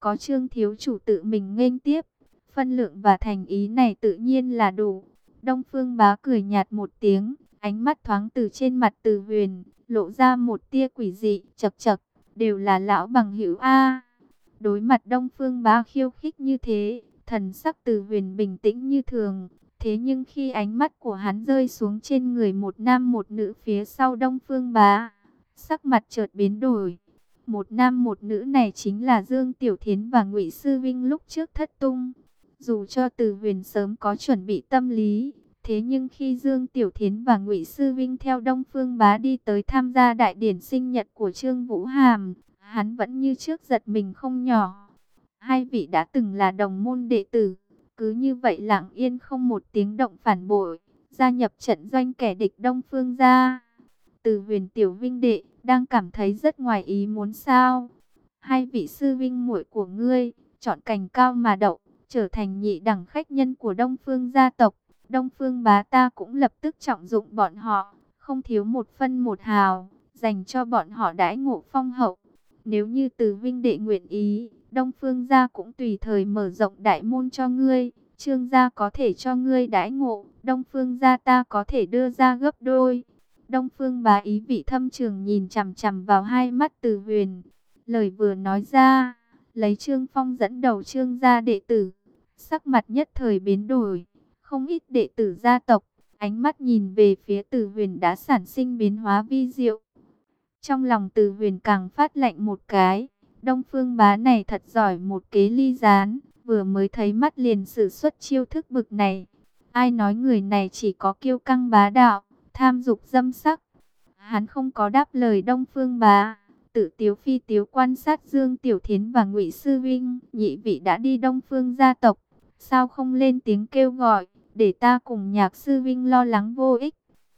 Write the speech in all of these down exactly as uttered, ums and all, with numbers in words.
có Trương thiếu chủ tự mình nghênh tiếp, phân lượng và thành ý này tự nhiên là đủ. Đông Phương Bá cười nhạt một tiếng, ánh mắt thoáng từ trên mặt Từ Huyền, lộ ra một tia quỷ dị, chậc chậc, đều là lão bằng hữu a. Đối mặt Đông Phương Bá khiêu khích như thế, thần sắc Từ Huyền bình tĩnh như thường. Thế nhưng khi ánh mắt của hắn rơi xuống trên người một nam một nữ phía sau Đông Phương Bá, sắc mặt chợt biến đổi. Một nam một nữ này chính là Dương Tiểu Thiến và Ngụy Sư Vinh lúc trước thất tung. Dù cho Từ Huyền sớm có chuẩn bị tâm lý, thế nhưng khi Dương Tiểu Thiến và Ngụy Sư Vinh theo Đông Phương Bá đi tới tham gia đại điển sinh nhật của Trương Vũ Hàm, hắn vẫn như trước giật mình không nhỏ. Hai vị đã từng là đồng môn đệ tử, cứ như vậy lặng yên không một tiếng động phản bội, gia nhập trận doanh kẻ địch Đông Phương gia. Từ Huyền tiểu vinh đệ, đang cảm thấy rất ngoài ý muốn sao? Hai vị sư vinh muội của ngươi, chọn cành cao mà đậu, trở thành nhị đẳng khách nhân của Đông Phương gia tộc. Đông Phương Bá ta cũng lập tức trọng dụng bọn họ, không thiếu một phân một hào, dành cho bọn họ đãi ngộ phong hậu. Nếu như Từ vinh đệ nguyện ý, Đông Phương gia cũng tùy thời mở rộng đại môn cho ngươi. Trương gia có thể cho ngươi đãi ngộ, Đông Phương gia ta có thể đưa ra gấp đôi. Đông Phương Bá ý vị thâm trường nhìn chằm chằm vào hai mắt Từ Huyền. Lời vừa nói ra, lấy Trương Phong dẫn đầu Trương gia đệ tử, sắc mặt nhất thời biến đổi. Không ít đệ tử gia tộc, ánh mắt nhìn về phía Từ Huyền đã sản sinh biến hóa vi diệu. Trong lòng Từ Huyền càng phát lạnh một cái, Đông Phương Bá này thật giỏi một kế ly gián, vừa mới thấy mắt liền sử xuất chiêu thức bực này. Ai nói người này chỉ có kiêu căng bá đạo, tham dục dâm sắc. Hắn không có đáp lời Đông Phương Bá, tự tiếu phi tiếu quan sát Dương Tiểu Thiến và Ngụy Sư Vinh. Nhị vị đã đi Đông Phương gia tộc, sao không lên tiếng kêu gọi, để ta cùng Nhạc Sư Vinh lo lắng vô ích.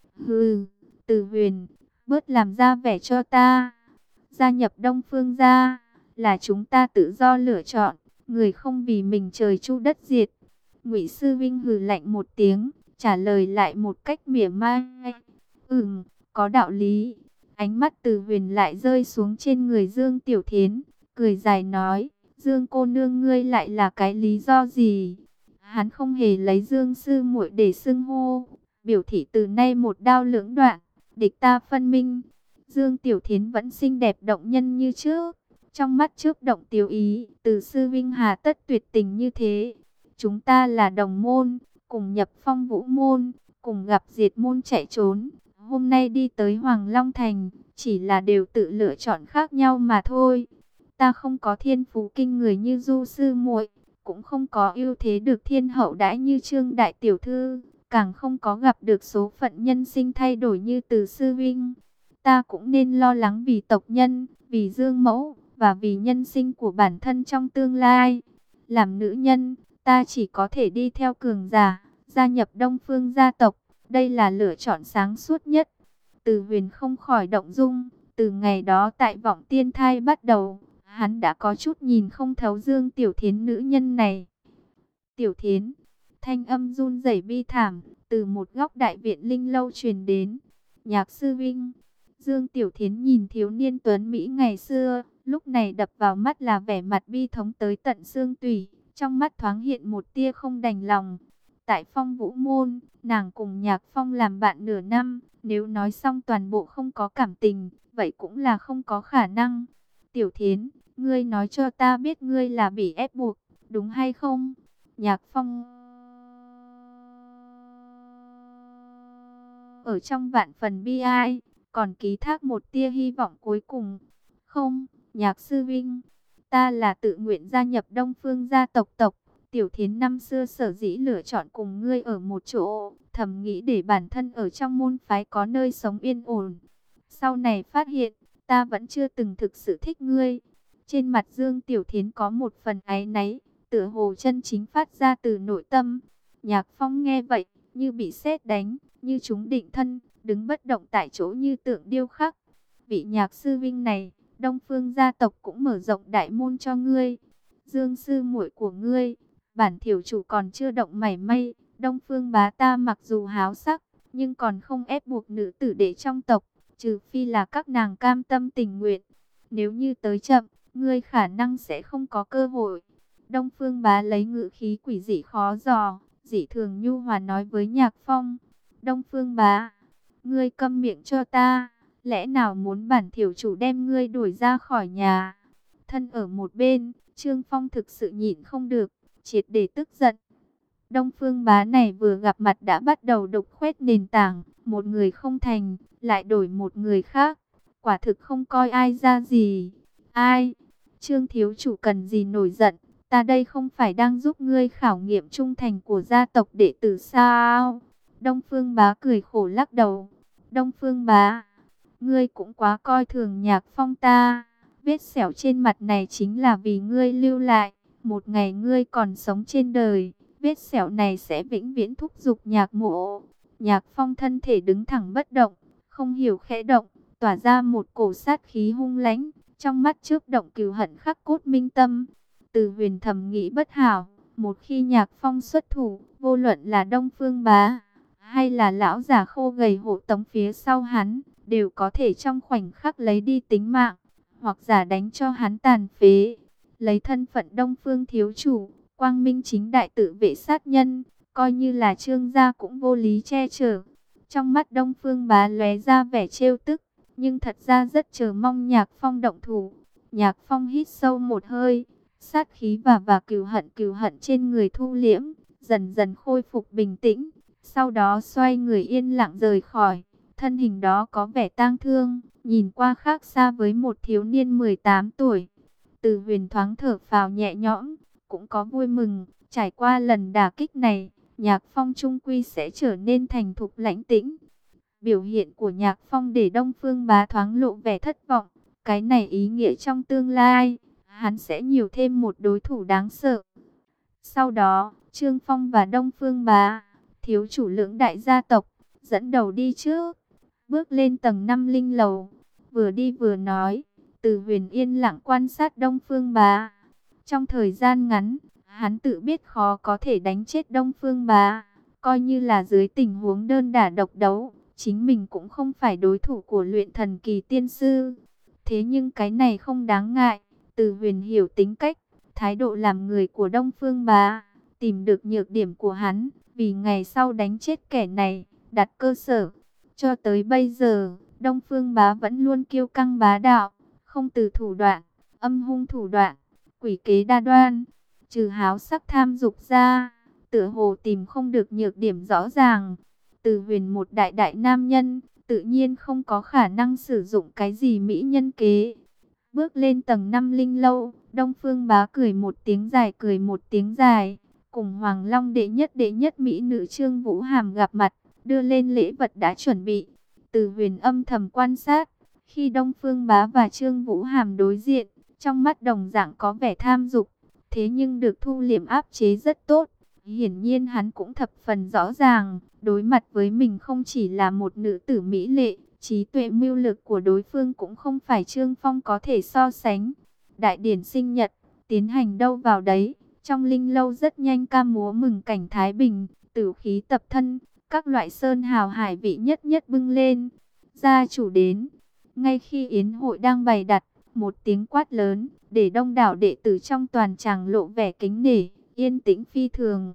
Hừ, Từ Huyền, bớt làm ra vẻ cho ta. Gia nhập Đông Phương gia là chúng ta tự do lựa chọn, người không vì mình trời chu đất diệt. Ngụy Sư Vinh hừ lạnh một tiếng, trả lời lại một cách mỉa mai. Ừm, có đạo lý. Ánh mắt Từ Huyền lại rơi xuống trên người Dương Tiểu Thiến, cười dài nói, Dương cô nương ngươi lại là cái lý do gì? Hắn không hề lấy Dương sư muội để xưng hô, biểu thị từ nay một đao lưỡng đoạn, địch ta phân minh. Dương Tiểu Thiến vẫn xinh đẹp động nhân như trước, trong mắt chớp động tiêu ý, Từ sư vinh hà tất tuyệt tình như thế. Chúng ta là đồng môn, cùng nhập Phong Vũ môn, cùng gặp diệt môn chạy trốn. Hôm nay đi tới Hoàng Long Thành, chỉ là đều tự lựa chọn khác nhau mà thôi. Ta không có thiên phú kinh người như Du sư muội, cũng không có ưu thế được thiên hậu đãi như Trương đại tiểu thư, càng không có gặp được số phận nhân sinh thay đổi như Từ sư vinh. Ta cũng nên lo lắng vì tộc nhân, vì Dương mẫu, và vì nhân sinh của bản thân trong tương lai. Làm nữ nhân, ta chỉ có thể đi theo cường giả, gia nhập Đông Phương gia tộc. Đây là lựa chọn sáng suốt nhất. Từ Huyền không khỏi động dung. Từ ngày đó tại Vọng Tiên Thai bắt đầu, hắn đã có chút nhìn không thấu Dương Tiểu Thiến nữ nhân này. Tiểu Thiến, thanh âm run rẩy bi thảm, từ một góc đại viện linh lâu truyền đến. Nhạc Sư Vinh. Dương Tiểu Thiến nhìn thiếu niên tuấn Mỹ ngày xưa, lúc này đập vào mắt là vẻ mặt bi thống tới tận xương tủy. Trong mắt thoáng hiện một tia không đành lòng. Tại Phong Vũ môn, nàng cùng Nhạc Phong làm bạn nửa năm, nếu nói xong toàn bộ không có cảm tình, vậy cũng là không có khả năng. Tiểu Thiến, ngươi nói cho ta biết ngươi là bị ép buộc, đúng hay không? Nhạc Phong ở trong vạn phần bi ai, còn ký thác một tia hy vọng cuối cùng. Không, Nhạc Sư Vinh, ta là tự nguyện gia nhập Đông Phương gia tộc tộc. Tiểu Thiến năm xưa sở dĩ lựa chọn cùng ngươi ở một chỗ, thầm nghĩ để bản thân ở trong môn phái có nơi sống yên ổn. Sau này phát hiện, ta vẫn chưa từng thực sự thích ngươi. Trên mặt Dương Tiểu Thiến có một phần áy náy, tựa hồ chân chính phát ra từ nội tâm. Nhạc Phong nghe vậy, như bị sét đánh, như chúng định thân, đứng bất động tại chỗ như tượng điêu khắc. Vị Nhạc Sư Vinh này, Đông Phương gia tộc cũng mở rộng đại môn cho ngươi. Dương sư muội của ngươi, bản thiểu chủ còn chưa động mảy may. Đông Phương bá ta mặc dù háo sắc, nhưng còn không ép buộc nữ tử để trong tộc, trừ phi là các nàng cam tâm tình nguyện. Nếu như tới chậm, ngươi khả năng sẽ không có cơ hội. Đông Phương Bá lấy ngữ khí quỷ dị khó dò, dị thường nhu hòa nói với Nhạc Phong. Đông Phương Bá, ngươi câm miệng cho ta, lẽ nào muốn bản thiểu chủ đem ngươi đuổi ra khỏi nhà? Thân ở một bên, Trương Phong thực sự nhịn không được, triệt để tức giận. Đông Phương Bá này vừa gặp mặt đã bắt đầu đục khoét nền tảng, một người không thành, lại đổi một người khác, quả thực không coi ai ra gì. Ai? Trương thiếu chủ cần gì nổi giận, ta đây không phải đang giúp ngươi khảo nghiệm trung thành của gia tộc đệ tử sao? Đông Phương Bá cười khổ lắc đầu. Đông Phương Bá, ngươi cũng quá coi thường Nhạc Phong ta. Vết sẹo trên mặt này chính là vì ngươi lưu lại. Một ngày ngươi còn sống trên đời, vết sẹo này sẽ vĩnh viễn thúc giục Nhạc Mộ. Nhạc Phong thân thể đứng thẳng bất động, không hiểu khẽ động, tỏa ra một cổ sát khí hung lãnh, trong mắt chớp động cừu hận khắc cốt minh tâm. Từ Huyền thầm nghĩ bất hảo, một khi Nhạc Phong xuất thủ, vô luận là Đông Phương Bá hay là lão già khô gầy hộ tống phía sau hắn, đều có thể trong khoảnh khắc lấy đi tính mạng, hoặc giả đánh cho hắn tàn phế. Lấy thân phận Đông Phương thiếu chủ, quang minh chính đại tự vệ sát nhân, coi như là Trương gia cũng vô lý che chở. Trong mắt Đông Phương Bá lóe ra vẻ trêu tức, nhưng thật ra rất chờ mong Nhạc Phong động thủ. Nhạc Phong hít sâu một hơi, sát khí và và cừu hận cừu hận trên người thu liễm, dần dần khôi phục bình tĩnh, sau đó xoay người yên lặng rời khỏi. Thân hình đó có vẻ tang thương, nhìn qua khác xa với một thiếu niên mười tám tuổi. Từ Huyền thoáng thở phào nhẹ nhõm, cũng có vui mừng, trải qua lần đả kích này, Nhạc Phong trung quy sẽ trở nên thành thục lãnh tĩnh. Biểu hiện của Nhạc Phong để Đông Phương Bá thoáng lộ vẻ thất vọng, cái này ý nghĩa trong tương lai, hắn sẽ nhiều thêm một đối thủ đáng sợ. Sau đó, Trương Phong và Đông Phương Bá, thiếu chủ lưỡng đại gia tộc, dẫn đầu đi trước, bước lên tầng năm linh lầu, vừa đi vừa nói. Từ Huyền yên lặng quan sát Đông Phương Bá. Trong thời gian ngắn, hắn tự biết khó có thể đánh chết Đông Phương Bá, coi như là dưới tình huống đơn đả độc đấu, chính mình cũng không phải đối thủ của luyện thần kỳ tiên sư. Thế nhưng cái này không đáng ngại, Từ Huyền hiểu tính cách, thái độ làm người của Đông Phương Bá, tìm được nhược điểm của hắn, vì ngày sau đánh chết kẻ này, đặt cơ sở. Cho tới bây giờ, Đông Phương Bá vẫn luôn kiêu căng bá đạo, không từ thủ đoạn, âm hung thủ đoạn, quỷ kế đa đoan, trừ háo sắc tham dục ra, tựa hồ tìm không được nhược điểm rõ ràng. Từ Huyền một đại đại nam nhân, tự nhiên không có khả năng sử dụng cái gì mỹ nhân kế. Bước lên tầng năm linh lâu, Đông Phương Bá cười một tiếng dài cười một tiếng dài, cùng Hoàng Long đệ nhất đệ nhất mỹ nữ Trương Vũ Hàm gặp mặt, đưa lên lễ vật đã chuẩn bị. Từ Huyền âm thầm quan sát, khi Đông Phương Bá và Trương Vũ Hàm đối diện, trong mắt đồng dạng có vẻ tham dục, thế nhưng được thu liễm áp chế rất tốt. Hiển nhiên hắn cũng thập phần rõ ràng, đối mặt với mình không chỉ là một nữ tử mỹ lệ, trí tuệ mưu lực của đối phương cũng không phải Trương Phong có thể so sánh. Đại điển sinh nhật, tiến hành đâu vào đấy, trong linh lâu rất nhanh ca múa mừng cảnh thái bình, tử khí tập thân, các loại sơn hào hải vị nhất nhất bưng lên. Gia chủ đến, ngay khi yến hội đang bày đặt, một tiếng quát lớn, để đông đảo đệ tử trong toàn tràng lộ vẻ kính nể, yên tĩnh phi thường.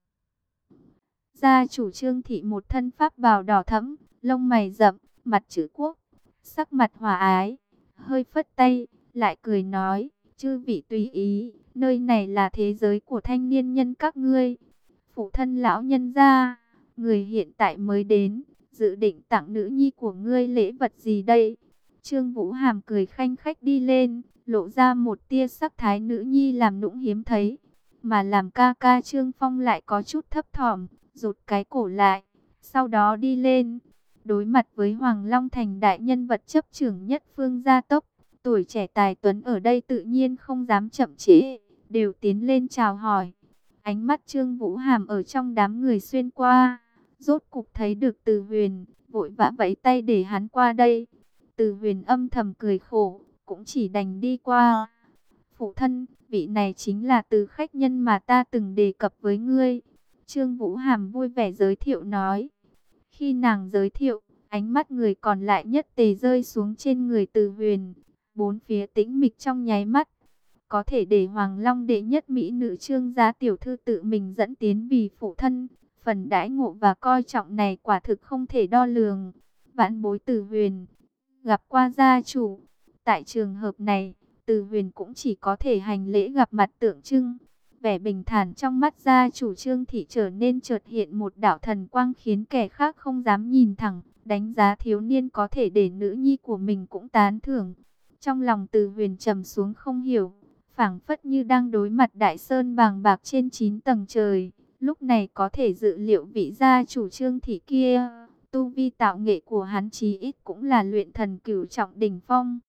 Gia chủ Trương thị một thân pháp bào đỏ thẫm, lông mày rậm, mặt chữ quốc, sắc mặt hòa ái, hơi phất tay, lại cười nói, chư vị tùy ý, nơi này là thế giới của thanh niên nhân các ngươi. Phụ thân lão nhân gia, người hiện tại mới đến, dự định tặng nữ nhi của ngươi lễ vật gì đây? Trương Vũ Hàm cười khanh khách đi lên, lộ ra một tia sắc thái nữ nhi làm nũng hiếm thấy. Mà làm ca ca Trương Phong lại có chút thấp thỏm, rụt cái cổ lại, sau đó đi lên. Đối mặt với Hoàng Long Thành đại nhân vật chấp trưởng nhất phương gia tốc, tuổi trẻ tài tuấn ở đây tự nhiên không dám chậm trễ, đều tiến lên chào hỏi. Ánh mắt Trương Vũ Hàm ở trong đám người xuyên qua, rốt cục thấy được Từ Huyền, vội vã vẫy tay để hắn qua đây. Từ Huyền âm thầm cười khổ, cũng chỉ đành đi qua. Phụ thân, vị này chính là Từ khách nhân mà ta từng đề cập với ngươi. Trương Vũ Hàm vui vẻ giới thiệu nói. Khi nàng giới thiệu, ánh mắt người còn lại nhất tề rơi xuống trên người Từ Huyền. bốn phía tĩnh mịch trong nháy mắt. Có thể để Hoàng Long đệ nhất mỹ nữ Trương gia tiểu thư tự mình dẫn tiến vì phụ thân, phần đãi ngộ và coi trọng này quả thực không thể đo lường. Vãn bối Từ Huyền gặp qua gia chủ. Tại trường hợp này, Từ Huyền cũng chỉ có thể hành lễ gặp mặt tượng trưng. Vẻ bình thản trong mắt gia chủ Trương thị trở nên chợt hiện một đạo thần quang, khiến kẻ khác không dám nhìn thẳng. Đánh giá thiếu niên có thể để nữ nhi của mình cũng tán thưởng. Trong lòng Từ Huyền trầm xuống không hiểu, phảng phất như đang đối mặt đại sơn bàng bạc trên chín tầng trời. Lúc này có thể dự liệu vị gia chủ Trương thị kia, tu vi tạo nghệ của hắn chí ít cũng là luyện thần cửu trọng đỉnh phong,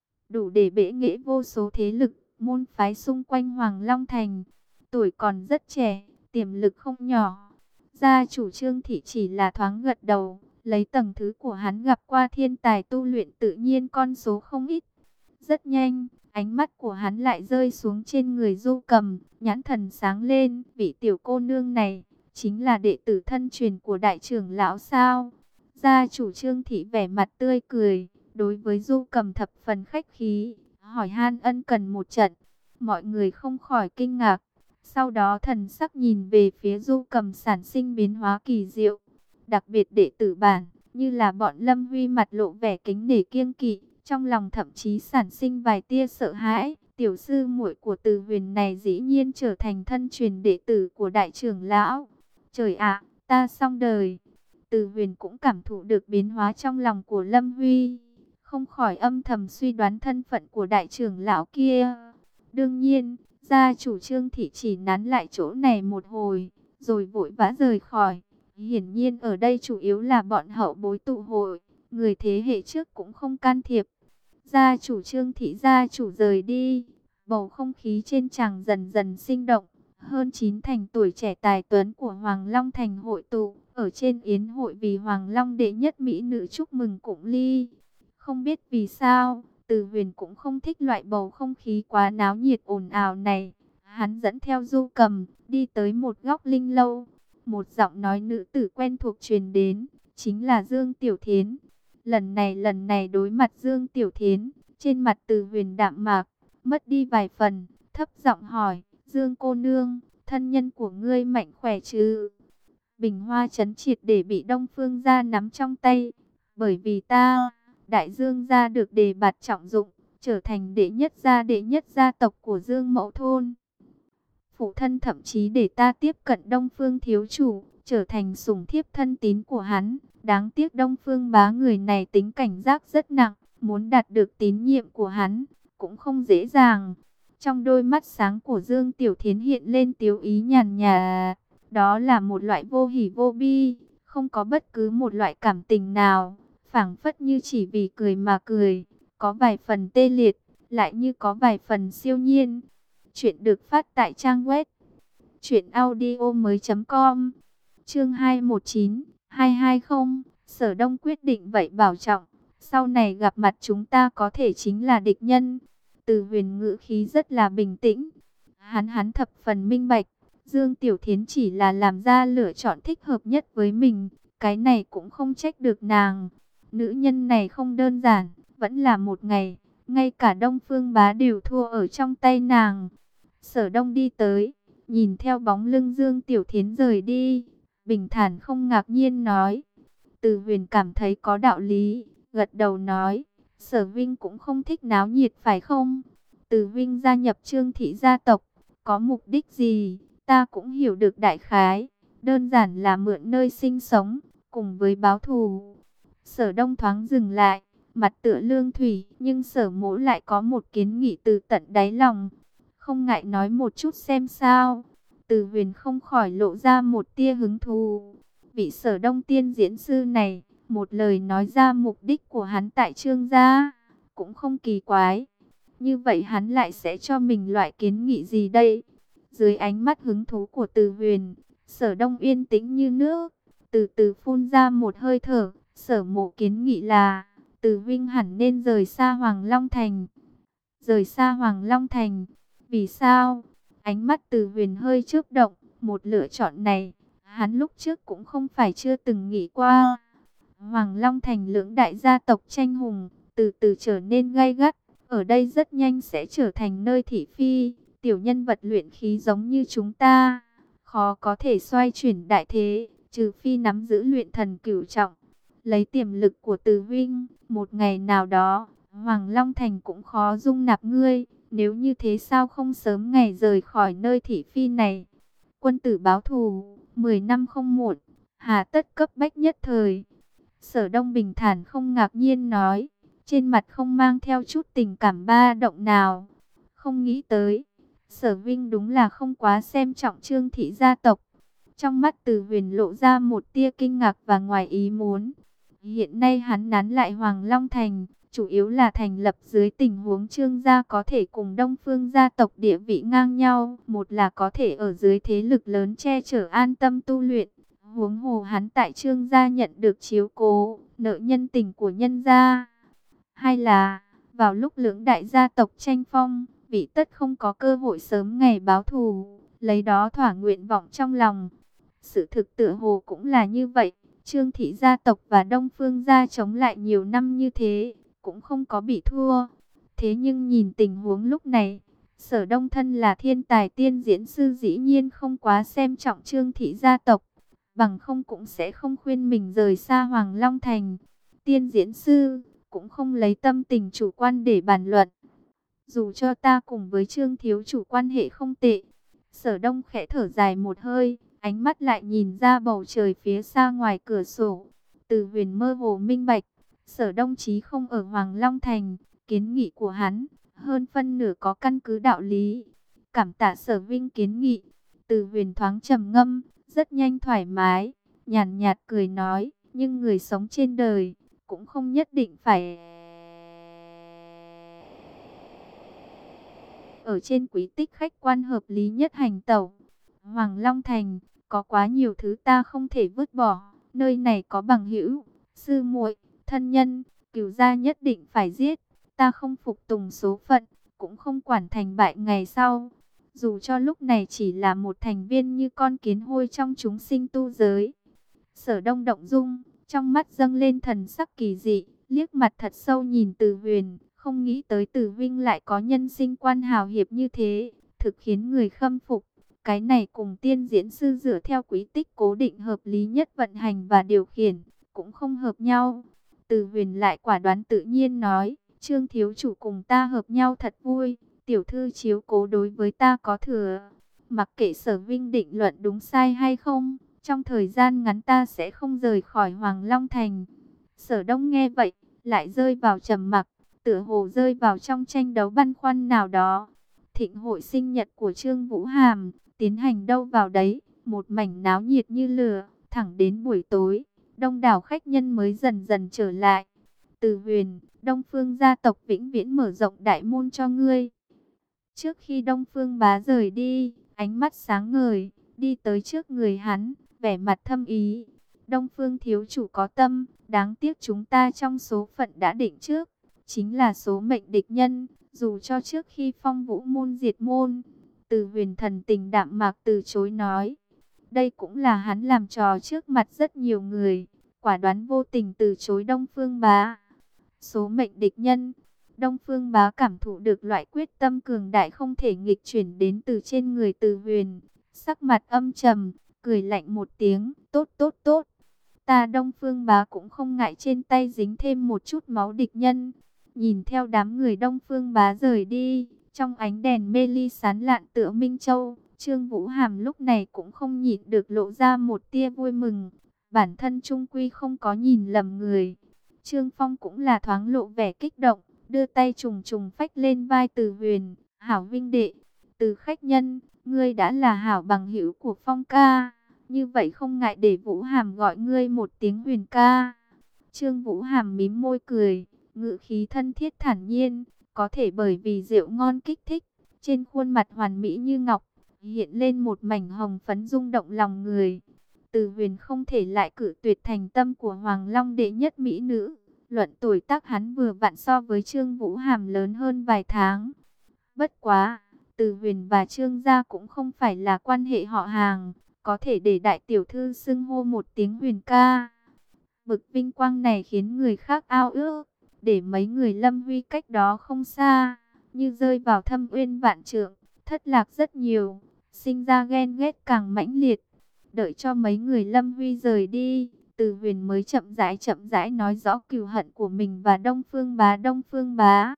đủ để bệ nghệ vô số thế lực, môn phái xung quanh Hoàng Long Thành. Tuổi còn rất trẻ, tiềm lực không nhỏ. Gia chủ Trương thị chỉ là thoáng gật đầu, lấy tầng thứ của hắn gặp qua thiên tài tu luyện tự nhiên con số không ít. Rất nhanh, ánh mắt của hắn lại rơi xuống trên người Du Cầm, nhãn thần sáng lên, vị tiểu cô nương này chính là đệ tử thân truyền của đại trưởng lão sao? Gia chủ Trương thị vẻ mặt tươi cười, đối với Du Cầm thập phần khách khí, hỏi han ân cần một trận. Mọi người không khỏi kinh ngạc, sau đó thần sắc nhìn về phía Du Cầm sản sinh biến hóa kỳ diệu. Đặc biệt đệ tử bản, như là bọn Lâm Huy, mặt lộ vẻ kính nể kiêng kỵ, trong lòng thậm chí sản sinh vài tia sợ hãi. Tiểu sư muội của Từ Huyền này dĩ nhiên trở thành thân truyền đệ tử của đại trưởng lão. Trời ạ, ta xong đời. Từ Huyền cũng cảm thụ được biến hóa trong lòng của Lâm Huy, không khỏi âm thầm suy đoán thân phận của đại trưởng lão kia. Đương nhiên, gia chủ Trương thị chỉ nán lại chỗ này một hồi, rồi vội vã rời khỏi. Hiển nhiên ở đây chủ yếu là bọn hậu bối tụ hội, người thế hệ trước cũng không can thiệp. Gia chủ Trương thị gia chủ rời đi, bầu không khí trên tràng dần dần sinh động. Hơn chín thành tuổi trẻ tài tuấn của Hoàng Long Thành hội tụ ở trên yến hội vì Hoàng Long đệ nhất mỹ nữ chúc mừng cụng ly. Không biết vì sao, Từ Huyền cũng không thích loại bầu không khí quá náo nhiệt ồn ào này. Hắn dẫn theo Du Cầm đi tới một góc linh lâu. Một giọng nói nữ tử quen thuộc truyền đến, chính là Dương Tiểu Thiến. Lần này lần này đối mặt Dương Tiểu Thiến, trên mặt Từ Huyền đạm mạc, mất đi vài phần, thấp giọng hỏi, Dương cô nương, thân nhân của ngươi mạnh khỏe chứ? Bình Hoa trấn triệt để bị Đông Phương gia nắm trong tay, bởi vì ta, Đại Dương gia được đề bạt trọng dụng, trở thành đệ nhất gia đệ nhất gia tộc của Dương Mẫu Thôn. Phụ thân thậm chí để ta tiếp cận Đông Phương thiếu chủ, trở thành sủng thiếp thân tín của hắn. Đáng tiếc Đông Phương bá người này tính cảnh giác rất nặng, muốn đạt được tín nhiệm của hắn cũng không dễ dàng. Trong đôi mắt sáng của Dương Tiểu Thiến hiện lên tiếu ý nhàn nhạt, đó là một loại vô hỉ vô bi, không có bất cứ một loại cảm tình nào, phảng phất như chỉ vì cười mà cười, có vài phần tê liệt, lại như có vài phần siêu nhiên. Chuyện được phát tại trang web truyện audio mới chấm com. Chương hai một chín hai hai không. Sở Đông quyết định vậy bảo trọng, sau này gặp mặt chúng ta có thể chính là địch nhân. Từ Huyền ngữ khí rất là bình tĩnh. Hắn hắn thập phần minh bạch, Dương Tiểu Thiến chỉ là làm ra lựa chọn thích hợp nhất với mình, cái này cũng không trách được nàng. Nữ nhân này không đơn giản, vẫn là một ngày, ngay cả Đông Phương bá đều thua ở trong tay nàng. Sở Đông đi tới, nhìn theo bóng lưng Dương Tiểu Thiến rời đi, bình thản không ngạc nhiên nói. Từ Huyền cảm thấy có đạo lý, gật đầu nói, Sở Vinh cũng không thích náo nhiệt phải không? Từ Vinh gia nhập Trương thị gia tộc, có mục đích gì? Ta cũng hiểu được đại khái, đơn giản là mượn nơi sinh sống, cùng với báo thù. Sở Đông thoáng dừng lại, mặt tựa lương thủy, nhưng Sở Mỗ lại có một kiến nghị từ tận đáy lòng. Không ngại nói một chút xem sao. Từ Huyền không khỏi lộ ra một tia hứng thú. Vị Sở Đông tiên diễn sư này, một lời nói ra mục đích của hắn tại Trương gia, cũng không kỳ quái. Như vậy hắn lại sẽ cho mình loại kiến nghị gì đây? Dưới ánh mắt hứng thú của Từ Huyền, Sở Đông yên tĩnh như nước, từ từ phun ra một hơi thở. Sở Mộ kiến nghị là, Từ Vinh hẳn nên rời xa Hoàng Long Thành. Rời xa Hoàng Long Thành, vì sao? Ánh mắt Từ Huyền hơi chớp động, một lựa chọn này, hắn lúc trước cũng không phải chưa từng nghĩ qua. Hoàng Long Thành lưỡng đại gia tộc tranh hùng, từ từ trở nên gay gắt. Ở đây rất nhanh sẽ trở thành nơi thị phi, tiểu nhân vật luyện khí giống như chúng ta, khó có thể xoay chuyển đại thế, trừ phi nắm giữ luyện thần cửu trọng. Lấy tiềm lực của Từ Vinh, một ngày nào đó, Hoàng Long Thành cũng khó dung nạp ngươi. Nếu như thế sao không sớm ngày rời khỏi nơi thị phi này? Quân tử báo thù, mười năm không muộn, hà tất cấp bách nhất thời. Sở Đông bình thản không ngạc nhiên nói, trên mặt không mang theo chút tình cảm ba động nào. Không nghĩ tới, Sở Vinh đúng là không quá xem trọng Trương thị gia tộc. Trong mắt Từ Huyền lộ ra một tia kinh ngạc và ngoài ý muốn. Hiện nay hắn nán lại Hoàng Long Thành, chủ yếu là thành lập dưới tình huống Trương gia có thể cùng Đông Phương gia tộc địa vị ngang nhau. Một là có thể ở dưới thế lực lớn che chở an tâm tu luyện. Huống hồ hắn tại Trương gia nhận được chiếu cố, nợ nhân tình của nhân gia. Hay là, vào lúc lưỡng đại gia tộc tranh phong, vị tất không có cơ hội sớm ngày báo thù, lấy đó thỏa nguyện vọng trong lòng. Sự thực tựa hồ cũng là như vậy. Trương thị gia tộc và Đông Phương gia chống lại nhiều năm như thế, cũng không có bị thua. Thế nhưng nhìn tình huống lúc này, Sở Đông thân là thiên tài tiên diễn sư dĩ nhiên không quá xem trọng Trương thị gia tộc, bằng không cũng sẽ không khuyên mình rời xa Hoàng Long Thành. Tiên diễn sư cũng không lấy tâm tình chủ quan để bàn luận. Dù cho ta cùng với Trương thiếu chủ quan hệ không tệ. Sở Đông khẽ thở dài một hơi, ánh mắt lại nhìn ra bầu trời phía xa ngoài cửa sổ. Từ Huyền mơ hồ minh bạch, Sở Đông chí không ở Hoàng Long Thành, kiến nghị của hắn hơn phân nửa có căn cứ đạo lý. Cảm tạ Sở Vinh kiến nghị. Từ Huyền thoáng trầm ngâm, rất nhanh thoải mái, nhàn nhạt cười nói, nhưng người sống trên đời cũng không nhất định phải ở trên quý tích khách quan hợp lý nhất hành tẩu. Hoàng Long Thành có quá nhiều thứ ta không thể vứt bỏ, nơi này có bằng hữu, sư muội, thân nhân, cửu gia nhất định phải giết. Ta không phục tùng số phận, cũng không quản thành bại ngày sau. Dù cho lúc này chỉ là một thành viên như con kiến hôi trong chúng sinh tu giới. Sở Đông động dung, trong mắt dâng lên thần sắc kỳ dị, liếc mặt thật sâu nhìn Từ Huyền, không nghĩ tới Từ Vinh lại có nhân sinh quan hào hiệp như thế, thực khiến người khâm phục. Cái này cùng tiên diễn sư dựa theo quý tích cố định hợp lý nhất vận hành và điều khiển, cũng không hợp nhau. Từ Huyền lại quả đoán tự nhiên nói, Trương thiếu chủ cùng ta hợp nhau thật vui, tiểu thư chiếu cố đối với ta có thừa. Mặc kệ Sở Vinh định luận đúng sai hay không, trong thời gian ngắn ta sẽ không rời khỏi Hoàng Long Thành. Sở Đông nghe vậy, lại rơi vào trầm mặc, tựa hồ rơi vào trong tranh đấu băn khoăn nào đó. Thịnh hội sinh nhật của Trương Vũ Hàm tiến hành đâu vào đấy, một mảnh náo nhiệt như lửa, thẳng đến buổi tối, đông đảo khách nhân mới dần dần trở lại. Từ Huyền, Đông Phương gia tộc vĩnh viễn mở rộng đại môn cho ngươi. Trước khi Đông Phương bá rời đi, ánh mắt sáng ngời, đi tới trước người hắn, vẻ mặt thâm ý. Đông Phương thiếu chủ có tâm, đáng tiếc chúng ta trong số phận đã định trước, chính là số mệnh địch nhân, dù cho trước khi Phong Vũ môn diệt môn. Từ Huyền thần tình đạm mạc từ chối nói. Đây cũng là hắn làm trò trước mặt rất nhiều người, quả đoán vô tình từ chối Đông Phương bá. Số mệnh địch nhân, Đông Phương bá cảm thụ được loại quyết tâm cường đại không thể nghịch chuyển đến từ trên người Từ Huyền. Sắc mặt âm trầm, cười lạnh một tiếng, tốt tốt tốt. Ta Đông Phương bá cũng không ngại trên tay dính thêm một chút máu địch nhân. Nhìn theo đám người Đông Phương bá rời đi, trong ánh đèn mê ly sán lạn tựa Minh Châu, Trương Vũ Hàm lúc này cũng không nhịn được lộ ra một tia vui mừng. Bản thân trung quy không có nhìn lầm người. Trương Phong cũng là thoáng lộ vẻ kích động, đưa tay trùng trùng phách lên vai Từ Huyền. Hảo Vinh đệ, Từ khách nhân, ngươi đã là hảo bằng hữu của Phong ca, như vậy không ngại để Vũ Hàm gọi ngươi một tiếng Huyền ca. Trương Vũ Hàm mím môi cười, ngữ khí thân thiết thản nhiên, có thể bởi vì rượu ngon kích thích, trên khuôn mặt hoàn mỹ như ngọc, hiện lên một mảnh hồng phấn rung động lòng người. Từ Huyền không thể lại cự tuyệt thành tâm của Hoàng Long đệ nhất mỹ nữ. Luận tuổi tác hắn vừa vặn so với Trương Vũ Hàm lớn hơn vài tháng. Bất quá, Từ Huyền và Trương gia cũng không phải là quan hệ họ hàng, có thể để đại tiểu thư xưng hô một tiếng Huyền ca. Bực vinh quang này khiến người khác ao ước. để mấy người Lâm Huy cách đó không xa, như rơi vào thâm uyên vạn trượng, thất lạc rất nhiều, sinh ra ghen ghét càng mãnh liệt. Đợi cho mấy người Lâm Huy rời đi, Từ Huyền mới chậm rãi chậm rãi nói rõ cừu hận của mình và Đông Phương Bá. Đông Phương Bá.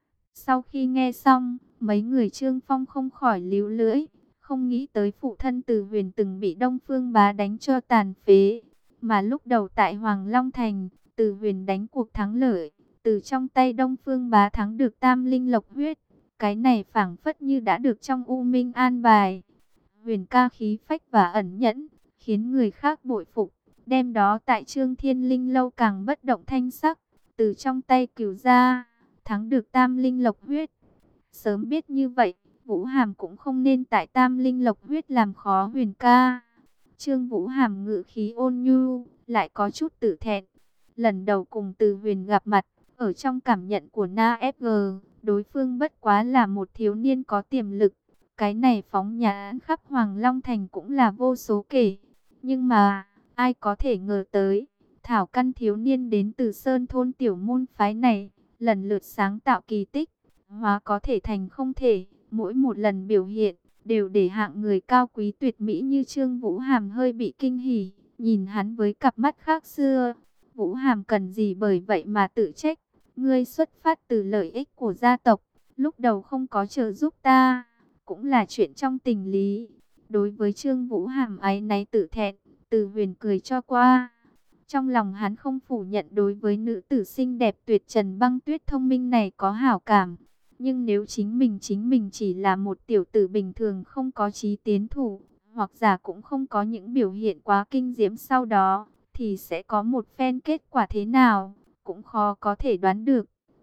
Sau khi nghe xong, mấy người Trương Phong không khỏi líu lưỡi, không nghĩ tới phụ thân Từ Huyền từng bị Đông Phương Bá đánh cho tàn phế, mà lúc đầu tại Hoàng Long Thành, Từ Huyền đánh cuộc thắng lợi, từ trong tay Đông Phương Bá thắng được Tam Linh Lộc huyết. Cái này phảng phất như đã được trong U Minh an bài. Huyền ca khí phách và ẩn nhẫn, khiến người khác bội phục. Đêm đó tại Trương Thiên Linh lâu càng bất động thanh sắc, từ trong tay Cửu gia thắng được Tam Linh Lộc huyết. Sớm biết như vậy, Vũ Hàm cũng không nên tại Tam Linh Lộc huyết làm khó Huyền ca. Trương Vũ Hàm ngự khí ôn nhu, lại có chút tự thẹn. Lần đầu cùng Từ Huyền gặp mặt, ở trong cảm nhận của Na ép giê, đối phương bất quá là một thiếu niên có tiềm lực. Cái này phóng nhãn khắp Hoàng Long Thành cũng là vô số kể. Nhưng mà, ai có thể ngờ tới, thảo căn thiếu niên đến từ Sơn thôn tiểu môn phái này, lần lượt sáng tạo kỳ tích, hóa có thể thành không thể, mỗi một lần biểu hiện, đều để hạng người cao quý tuyệt mỹ như Trương Vũ Hàm hơi bị kinh hỉ, nhìn hắn với cặp mắt khác xưa. Vũ Hàm cần gì bởi vậy mà tự trách, ngươi xuất phát từ lợi ích của gia tộc, lúc đầu không có trợ giúp ta, cũng là chuyện trong tình lý. Đối với Trương Vũ Hàm áy náy tự thẹn, Từ Huyền cười cho qua. Trong lòng hắn không phủ nhận đối với nữ tử xinh đẹp tuyệt trần băng tuyết thông minh này có hảo cảm. Nhưng nếu chính mình chính mình chỉ là một tiểu tử bình thường không có chí tiến thủ, hoặc giả cũng không có những biểu hiện quá kinh diễm sau đó, thì sẽ có một phen kết quả thế nào, cũng khó có thể đoán được.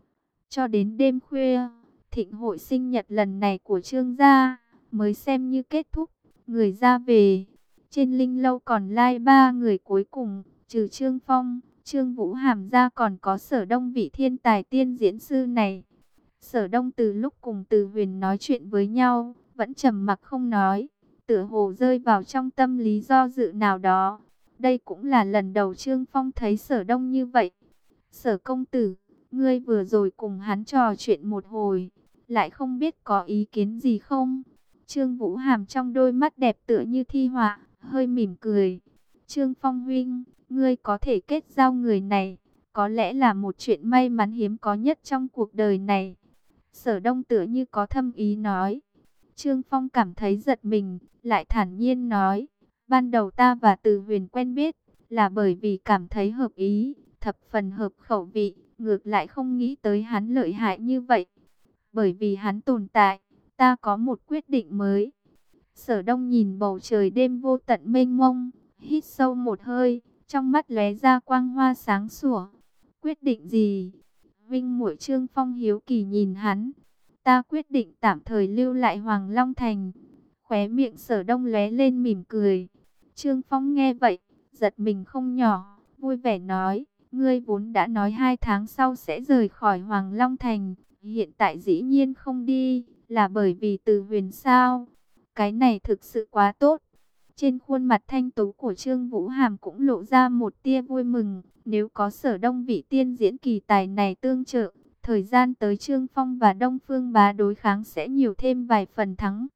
Cho đến đêm khuya, thịnh hội sinh nhật lần này của Trương gia mới xem như kết thúc, người ra về. Trên linh lâu còn lai ba người cuối cùng, trừ Trương Phong, Trương Vũ Hàm ra còn có Sở Đông vị thiên tài tiên diễn sư này. Sở Đông từ lúc cùng Từ Huyền nói chuyện với nhau, vẫn trầm mặc không nói, tựa hồ rơi vào trong tâm lý do dự nào đó. Đây cũng là lần đầu Trương Phong thấy Sở Đông như vậy. Sở công tử, ngươi vừa rồi cùng hắn trò chuyện một hồi, lại không biết có ý kiến gì không? Trương Vũ Hàm trong đôi mắt đẹp tựa như thi họa, hơi mỉm cười. Trương Phong huynh, ngươi có thể kết giao người này, có lẽ là một chuyện may mắn hiếm có nhất trong cuộc đời này. Sở Đông tựa như có thâm ý nói. Trương Phong cảm thấy giật mình, lại thản nhiên nói, ban đầu ta và Từ Huyền quen biết, là bởi vì cảm thấy hợp ý, thập phần hợp khẩu vị, ngược lại không nghĩ tới hắn lợi hại như vậy. Bởi vì hắn tồn tại, ta có một quyết định mới. Sở Đông nhìn bầu trời đêm vô tận mênh mông, hít sâu một hơi, trong mắt lóe ra quang hoa sáng sủa. Quyết định gì? Vinh muội Trương Phong hiếu kỳ nhìn hắn. Ta quyết định tạm thời lưu lại Hoàng Long Thành. Khóe miệng Sở Đông lóe lên mỉm cười. Trương Phong nghe vậy, giật mình không nhỏ, vui vẻ nói, ngươi vốn đã nói hai tháng sau sẽ rời khỏi Hoàng Long Thành, hiện tại dĩ nhiên không đi, là bởi vì Từ Huyền sao? Cái này thực sự quá tốt. Trên khuôn mặt thanh tú của Trương Vũ Hàm cũng lộ ra một tia vui mừng. Nếu có Sở Đông vị tiên diễn kỳ tài này tương trợ, thời gian tới Trương Phong và Đông Phương Bá đối kháng sẽ nhiều thêm vài phần thắng.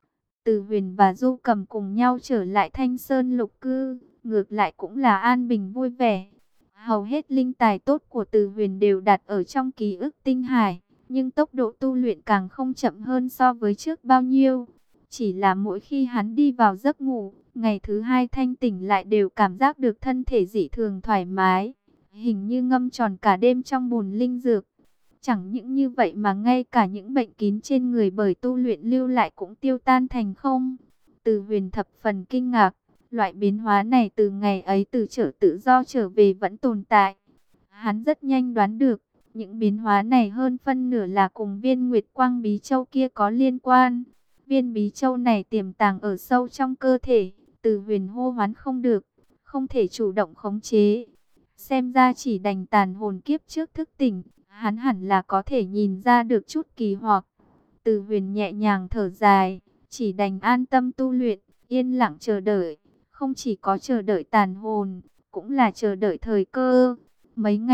Từ Huyền và Du Cầm cùng nhau trở lại Thanh Sơn Lục Cư, ngược lại cũng là an bình vui vẻ. Hầu hết linh tài tốt của Từ Huyền đều đặt ở trong ký ức tinh hải, nhưng tốc độ tu luyện càng không chậm hơn so với trước bao nhiêu. Chỉ là mỗi khi hắn đi vào giấc ngủ, ngày thứ hai thanh tỉnh lại đều cảm giác được thân thể dị thường thoải mái, hình như ngâm tròn cả đêm trong bùn linh dược. Chẳng những như vậy mà ngay cả những bệnh kín trên người bởi tu luyện lưu lại cũng tiêu tan thành không. Từ Huyền thập phần kinh ngạc, loại biến hóa này từ ngày ấy từ trở tự do trở về vẫn tồn tại. Hắn rất nhanh đoán được, những biến hóa này hơn phân nửa là cùng viên Nguyệt Quang Bí Châu kia có liên quan. Viên Bí Châu này tiềm tàng ở sâu trong cơ thể, Từ Huyền hô hoán không được, không thể chủ động khống chế. Xem ra chỉ đành tàn hồn kiếp trước thức tỉnh, hắn hẳn là có thể nhìn ra được chút kỳ hoặc. Từ Huyền nhẹ nhàng thở dài, chỉ đành an tâm tu luyện, yên lặng chờ đợi. Không chỉ có chờ đợi tàn hồn, cũng là chờ đợi thời cơ. Mấy ngày,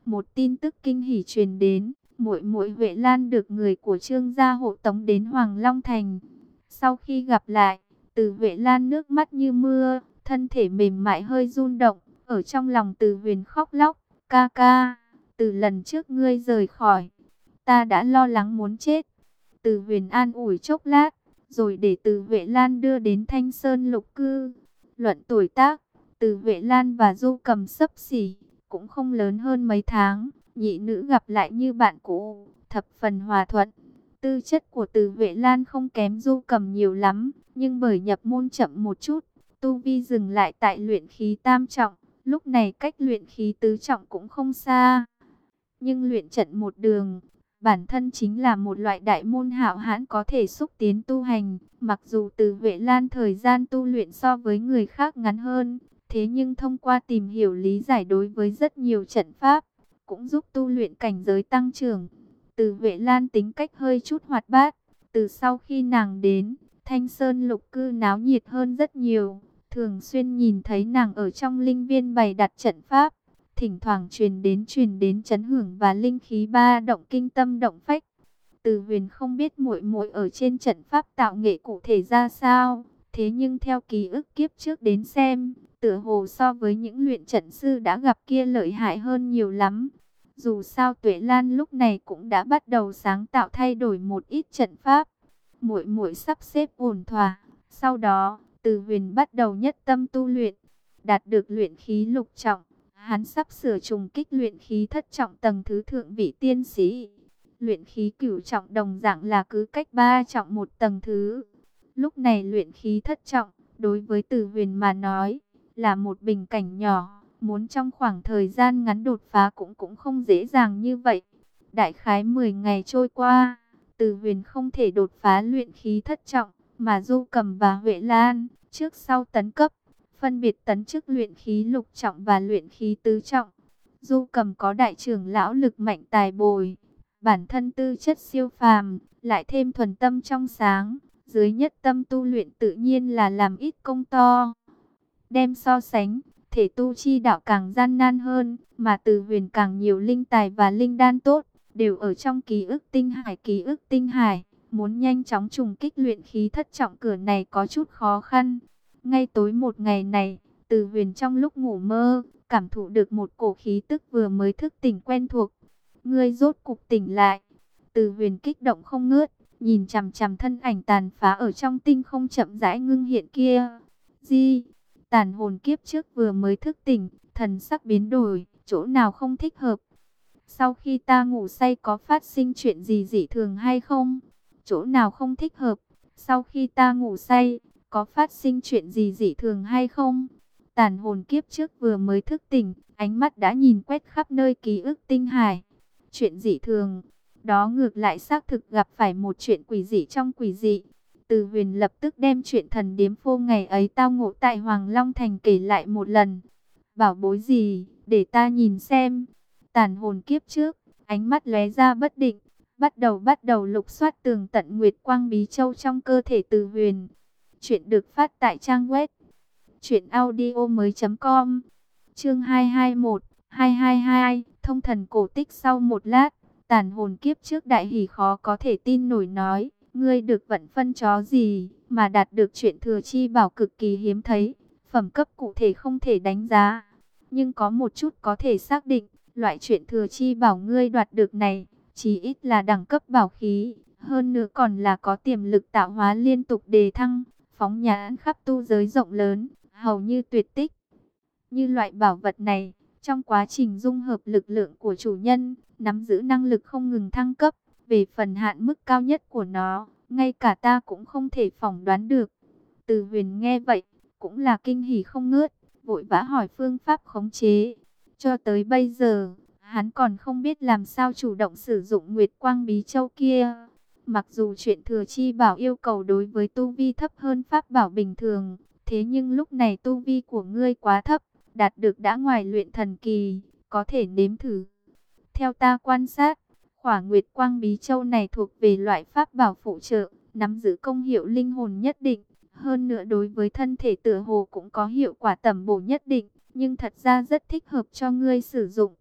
một tin tức kinh hỉ truyền đến, muội muội Huệ Lan được người của Trương gia hộ tống đến Hoàng Long Thành. Sau khi gặp lại, Từ Huệ Lan nước mắt như mưa, thân thể mềm mại hơi run động, ở trong lòng Từ Huyền khóc lóc, "Ca ca, từ lần trước ngươi rời khỏi, ta đã lo lắng muốn chết." Từ Huyền an ủi chốc lát, rồi để Từ Huệ Lan đưa đến Thanh Sơn Lục Cư. Luận tuổi tác, Từ Huệ Lan và Du Cầm xấp xỉ, cũng không lớn hơn mấy tháng, nhị nữ gặp lại như bạn cũ, thập phần hòa thuận. Tư chất của Từ Huệ Lan không kém Du Cầm nhiều lắm, nhưng bởi nhập môn chậm một chút, tu vi dừng lại tại luyện khí tam trọng, lúc này cách luyện khí tứ trọng cũng không xa. Nhưng luyện trận một đường, bản thân chính là một loại đại môn hạo hãn có thể xúc tiến tu hành. Mặc dù Từ Huệ Lan thời gian tu luyện so với người khác ngắn hơn, thế nhưng thông qua tìm hiểu lý giải đối với rất nhiều trận pháp, cũng giúp tu luyện cảnh giới tăng trưởng. Từ Huệ Lan tính cách hơi chút hoạt bát, từ sau khi nàng đến, Thanh Sơn Lục Cư náo nhiệt hơn rất nhiều. Thường xuyên nhìn thấy nàng ở trong linh viên bày đặt trận pháp, thỉnh thoảng truyền đến truyền đến chấn hưởng và linh khí ba động kinh tâm động phách. Từ Huyền không biết muội muội ở trên trận pháp tạo nghệ cụ thể ra sao, thế nhưng theo ký ức kiếp trước đến xem, tựa hồ so với những luyện trận sư đã gặp kia lợi hại hơn nhiều lắm. Dù sao Tuệ Lan lúc này cũng đã bắt đầu sáng tạo thay đổi một ít trận pháp. Muội muội sắp xếp ổn thỏa, sau đó, Từ Huyền bắt đầu nhất tâm tu luyện, đạt được luyện khí lục trọng. Hắn sắp sửa trùng kích luyện khí thất trọng tầng thứ thượng vị tiên sĩ. Luyện khí cửu trọng đồng dạng là cứ cách ba trọng một tầng thứ. Lúc này luyện khí thất trọng, đối với Từ Huyền mà nói, là một bình cảnh nhỏ. Muốn trong khoảng thời gian ngắn đột phá cũng cũng không dễ dàng như vậy. Đại khái mười ngày trôi qua, Từ Huyền không thể đột phá luyện khí thất trọng, mà Du Cầm và Huệ Lan, trước sau tấn cấp, phân biệt tấn chức luyện khí lục trọng và luyện khí tứ trọng. Du Cầm có đại trưởng lão lực mạnh tài bồi, bản thân tư chất siêu phàm, lại thêm thuần tâm trong sáng, dưới nhất tâm tu luyện tự nhiên là làm ít công to. Đem so sánh, thể tu chi đạo càng gian nan hơn, mà Từ Huyền càng nhiều linh tài và linh đan tốt, đều ở trong ký ức tinh hải. Ký ức tinh hải, muốn nhanh chóng trùng kích luyện khí thất trọng cửa này có chút khó khăn. Ngay tối một ngày này, Từ Huyền trong lúc ngủ mơ, cảm thụ được một cổ khí tức vừa mới thức tỉnh quen thuộc. Ngươi rốt cục tỉnh lại. Từ Huyền kích động không ngớt, nhìn chằm chằm thân ảnh tàn phá ở trong tinh không chậm rãi ngưng hiện kia. Di, tàn hồn kiếp trước vừa mới thức tỉnh, thần sắc biến đổi, chỗ nào không thích hợp? Sau khi ta ngủ say có phát sinh chuyện gì dị thường hay không? Chỗ nào không thích hợp? Sau khi ta ngủ say, có phát sinh chuyện gì dị thường hay không? Tàn hồn kiếp trước vừa mới thức tỉnh, ánh mắt đã nhìn quét khắp nơi ký ức tinh hải. Chuyện dị thường, đó ngược lại xác thực gặp phải một chuyện quỷ dị trong quỷ dị. Từ Huyền lập tức đem chuyện thần điếm phô ngày ấy tao ngộ tại Hoàng Long Thành kể lại một lần. Bảo bối gì, để ta nhìn xem. Tàn hồn kiếp trước, ánh mắt lóe ra bất định, bắt đầu bắt đầu lục soát tường tận Nguyệt Quang Bí Châu trong cơ thể Từ Huyền. Chuyện được phát tại trang web truyện audio mới chấm com. Chương hai hai mốt, hai hai hai, thông thần cổ tích. Sau một lát, tàn hồn kiếp trước đại hỉ khó có thể tin nổi nói, ngươi được vận phân chó gì mà đạt được chuyện thừa chi bảo cực kỳ hiếm thấy, phẩm cấp cụ thể không thể đánh giá, nhưng có một chút có thể xác định, loại chuyện thừa chi bảo ngươi đoạt được này, chí ít là đẳng cấp bảo khí, hơn nữa còn là có tiềm lực tạo hóa liên tục đề thăng, phóng nhãn khắp tu giới rộng lớn, hầu như tuyệt tích. Như loại bảo vật này, trong quá trình dung hợp lực lượng của chủ nhân, nắm giữ năng lực không ngừng thăng cấp, về phần hạn mức cao nhất của nó, ngay cả ta cũng không thể phỏng đoán được. Từ Huyền nghe vậy, cũng là kinh hỉ không ngớt, vội vã hỏi phương pháp khống chế. Cho tới bây giờ, hắn còn không biết làm sao chủ động sử dụng Nguyệt Quang Bí Châu kia. Mặc dù chuyện thừa chi bảo yêu cầu đối với tu vi thấp hơn pháp bảo bình thường, thế nhưng lúc này tu vi của ngươi quá thấp, đạt được đã ngoài luyện thần kỳ, có thể nếm thử. Theo ta quan sát, khỏa Nguyệt Quang Bí Châu này thuộc về loại pháp bảo phụ trợ, nắm giữ công hiệu linh hồn nhất định, hơn nữa đối với thân thể tựa hồ cũng có hiệu quả tẩm bổ nhất định, nhưng thật ra rất thích hợp cho ngươi sử dụng.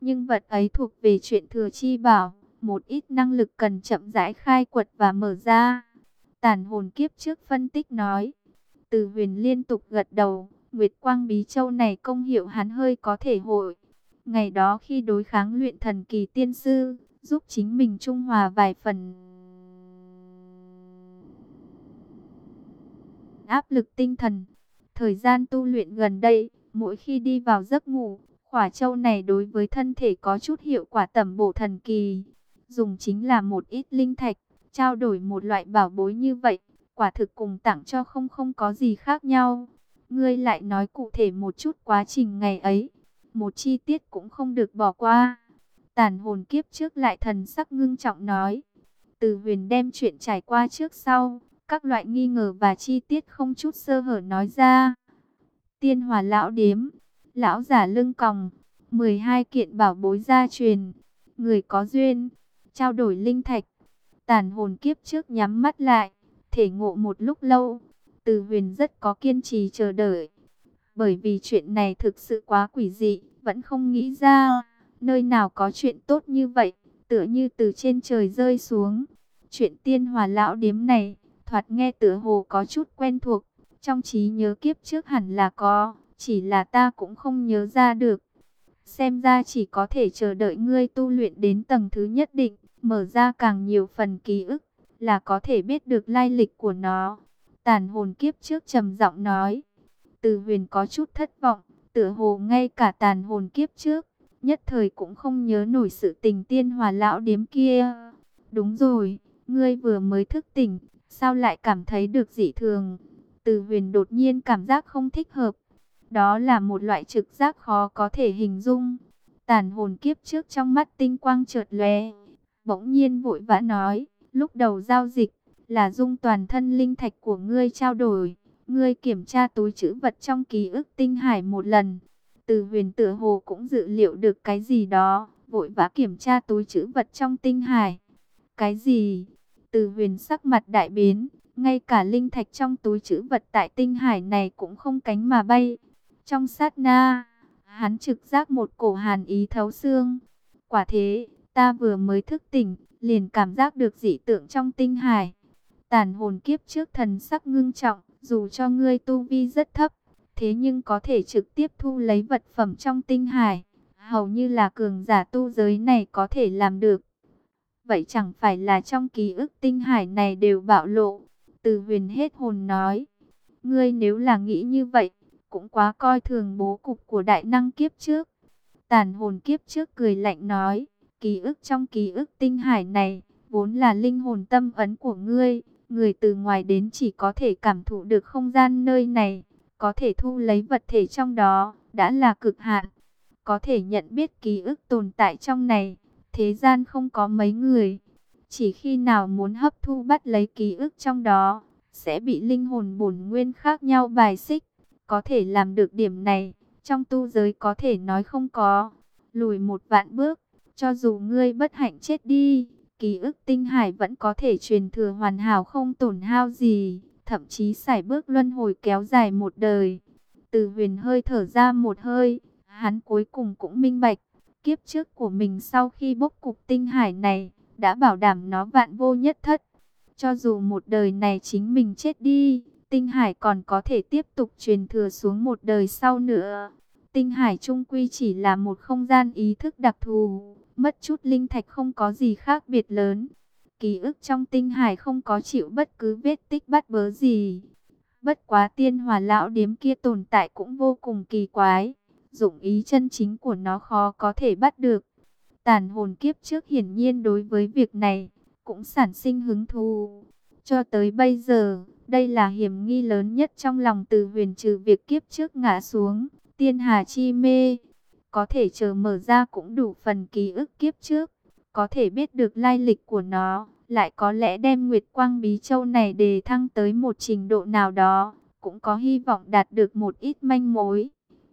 nhưng vật ấy thuộc về chuyện thừa chi bảo, một ít năng lực cần chậm rãi khai quật và mở ra. Tàn hồn kiếp trước phân tích nói. Từ Huyền liên tục gật đầu, Nguyệt Quang Bí Châu này công hiệu hắn hơi có thể hội. Ngày đó khi đối kháng luyện thần kỳ tiên sư, giúp chính mình trung hòa vài phần áp lực tinh thần. Thời gian tu luyện gần đây, mỗi khi đi vào giấc ngủ, khỏa châu này đối với thân thể có chút hiệu quả tẩm bổ thần kỳ. Dùng chính là một ít linh thạch, trao đổi một loại bảo bối như vậy, quả thực cùng tặng cho không không có gì khác nhau. Ngươi lại nói cụ thể một chút quá trình ngày ấy, một chi tiết cũng không được bỏ qua. Tàn hồn kiếp trước lại thần sắc ngưng trọng nói. Từ Huyền đem chuyện trải qua trước sau, các loại nghi ngờ và chi tiết không chút sơ hở nói ra. Tiên Hòa lão điếm, lão giả lưng còng, mười hai kiện bảo bối gia truyền, người có duyên, trao đổi linh thạch. Tàn hồn kiếp trước nhắm mắt lại, thể ngộ một lúc lâu. Từ Huyền rất có kiên trì chờ đợi, bởi vì chuyện này thực sự quá quỷ dị, vẫn không nghĩ ra nơi nào có chuyện tốt như vậy, tựa như từ trên trời rơi xuống. Chuyện Tiên Hòa lão điếm này, thoạt nghe tựa hồ có chút quen thuộc, trong trí nhớ kiếp trước hẳn là có, chỉ là ta cũng không nhớ ra được. Xem ra chỉ có thể chờ đợi ngươi tu luyện đến tầng thứ nhất định, mở ra càng nhiều phần ký ức, là có thể biết được lai lịch của nó. Tàn hồn kiếp trước trầm giọng nói. Từ Huyền có chút thất vọng, tựa hồ ngay cả tàn hồn kiếp trước, nhất thời cũng không nhớ nổi sự tình Tiên Hòa lão điếm kia. Đúng rồi, ngươi vừa mới thức tỉnh, sao lại cảm thấy được dị thường? Từ Huyền đột nhiên cảm giác không thích hợp. Đó là một loại trực giác khó có thể hình dung. Tàn hồn kiếp trước trong mắt tinh quang chợt lóe, bỗng nhiên vội vã nói, lúc đầu giao dịch là dung toàn thân linh thạch của ngươi trao đổi, ngươi kiểm tra túi trữ vật trong ký ức tinh hải một lần. Từ Huyền tựa hồ cũng dự liệu được cái gì đó, vội vã kiểm tra túi trữ vật trong tinh hải. Cái gì? Từ Huyền sắc mặt đại biến, ngay cả linh thạch trong túi trữ vật tại tinh hải này cũng không cánh mà bay. Trong sát na, hắn trực giác một cổ hàn ý thấu xương. Quả thế, ta vừa mới thức tỉnh, liền cảm giác được dị tượng trong tinh hải. Tàn hồn kiếp trước thần sắc ngưng trọng, dù cho ngươi tu vi rất thấp, thế nhưng có thể trực tiếp thu lấy vật phẩm trong tinh hải, hầu như là cường giả tu giới này có thể làm được. Vậy chẳng phải là trong ký ức tinh hải này đều bạo lộ? Từ Huyền hết hồn nói. Ngươi nếu là nghĩ như vậy, cũng quá coi thường bố cục của đại năng kiếp trước. Tàn hồn kiếp trước cười lạnh nói. Ký ức trong ký ức tinh hải này, vốn là linh hồn tâm ấn của ngươi. Người từ ngoài đến chỉ có thể cảm thụ được không gian nơi này, có thể thu lấy vật thể trong đó, đã là cực hạn. Có thể nhận biết ký ức tồn tại trong này, thế gian không có mấy người. Chỉ khi nào muốn hấp thu bắt lấy ký ức trong đó, sẽ bị linh hồn bổn nguyên khác nhau bài xích. Có thể làm được điểm này, trong tu giới có thể nói không có. Lùi một vạn bước, cho dù ngươi bất hạnh chết đi, ký ức tinh hải vẫn có thể truyền thừa hoàn hảo không tổn hao gì, thậm chí sải bước luân hồi kéo dài một đời. Từ Huyền hơi thở ra một hơi, hắn cuối cùng cũng minh bạch, kiếp trước của mình sau khi bốc cục tinh hải này, đã bảo đảm nó vạn vô nhất thất. Cho dù một đời này chính mình chết đi, tinh hải còn có thể tiếp tục truyền thừa xuống một đời sau nữa. Tinh hải chung quy chỉ là một không gian ý thức đặc thù, mất chút linh thạch không có gì khác biệt lớn. Ký ức trong tinh hải không có chịu bất cứ vết tích bắt bớ gì. Bất quá Tiên Hòa lão điếm kia tồn tại cũng vô cùng kỳ quái, dụng ý chân chính của nó khó có thể bắt được. Tàn hồn kiếp trước hiển nhiên đối với việc này cũng sản sinh hứng thú. Cho tới bây giờ, đây là hiểm nghi lớn nhất trong lòng Từ Huyền, trừ việc kiếp trước ngã xuống tiên hà chi mê. Có thể chờ mở ra cũng đủ phần ký ức kiếp trước, có thể biết được lai lịch của nó, lại có lẽ đem Nguyệt Quang Bí Châu này đề thăng tới một trình độ nào đó, cũng có hy vọng đạt được một ít manh mối.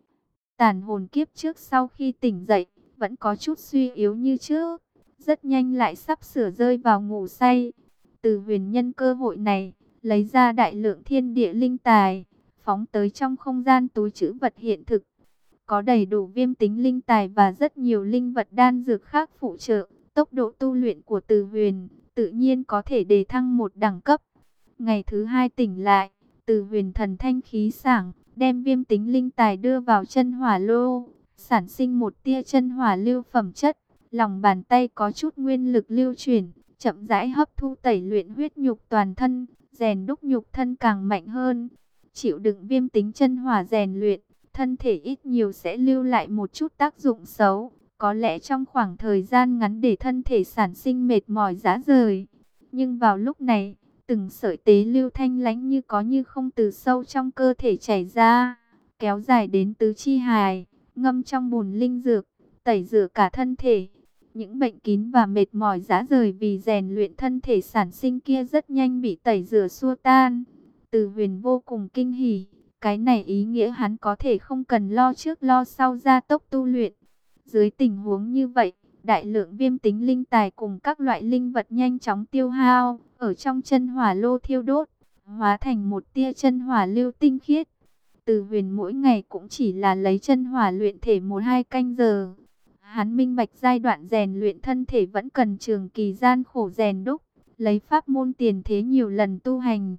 Tàn hồn kiếp trước sau khi tỉnh dậy, vẫn có chút suy yếu như trước, rất nhanh lại sắp sửa rơi vào ngủ say. Từ Huyền nhân cơ hội này, lấy ra đại lượng thiên địa linh tài, phóng tới trong không gian túi trữ vật hiện thực. có đầy đủ viêm tính linh tài và rất nhiều linh vật đan dược khác phụ trợ, tốc độ tu luyện của Từ Huyền tự nhiên có thể đề thăng một đẳng cấp. Ngày thứ hai tỉnh lại, Từ Huyền thần thanh khí sảng, đem viêm tính linh tài đưa vào chân hỏa lô, sản sinh một tia chân hỏa lưu phẩm chất. Lòng bàn tay có chút nguyên lực lưu chuyển, chậm rãi hấp thu tẩy luyện huyết nhục toàn thân, rèn đúc nhục thân càng mạnh hơn. Chịu đựng viêm tính chân hỏa rèn luyện, thân thể ít nhiều sẽ lưu lại một chút tác dụng xấu. Có lẽ trong khoảng thời gian ngắn để thân thể sản sinh mệt mỏi rã rời. Nhưng vào lúc này, từng sợi tế lưu thanh lãnh như có như không từ sâu trong cơ thể chảy ra, kéo dài đến tứ chi hài, ngâm trong bùn linh dược, tẩy rửa cả thân thể. Những bệnh kín và mệt mỏi rã rời vì rèn luyện thân thể sản sinh kia rất nhanh bị tẩy rửa xua tan. Từ Huyền vô cùng kinh hỉ, cái này ý nghĩa hắn có thể không cần lo trước lo sau gia tốc tu luyện. Dưới tình huống như vậy, đại lượng viêm tính linh tài cùng các loại linh vật nhanh chóng tiêu hao, ở trong chân hỏa lô thiêu đốt, hóa thành một tia chân hỏa lưu tinh khiết. Từ Huyền mỗi ngày cũng chỉ là lấy chân hỏa luyện thể một hai canh giờ. Hắn minh bạch giai đoạn rèn luyện thân thể vẫn cần trường kỳ gian khổ rèn đúc, lấy pháp môn tiền thế nhiều lần tu hành.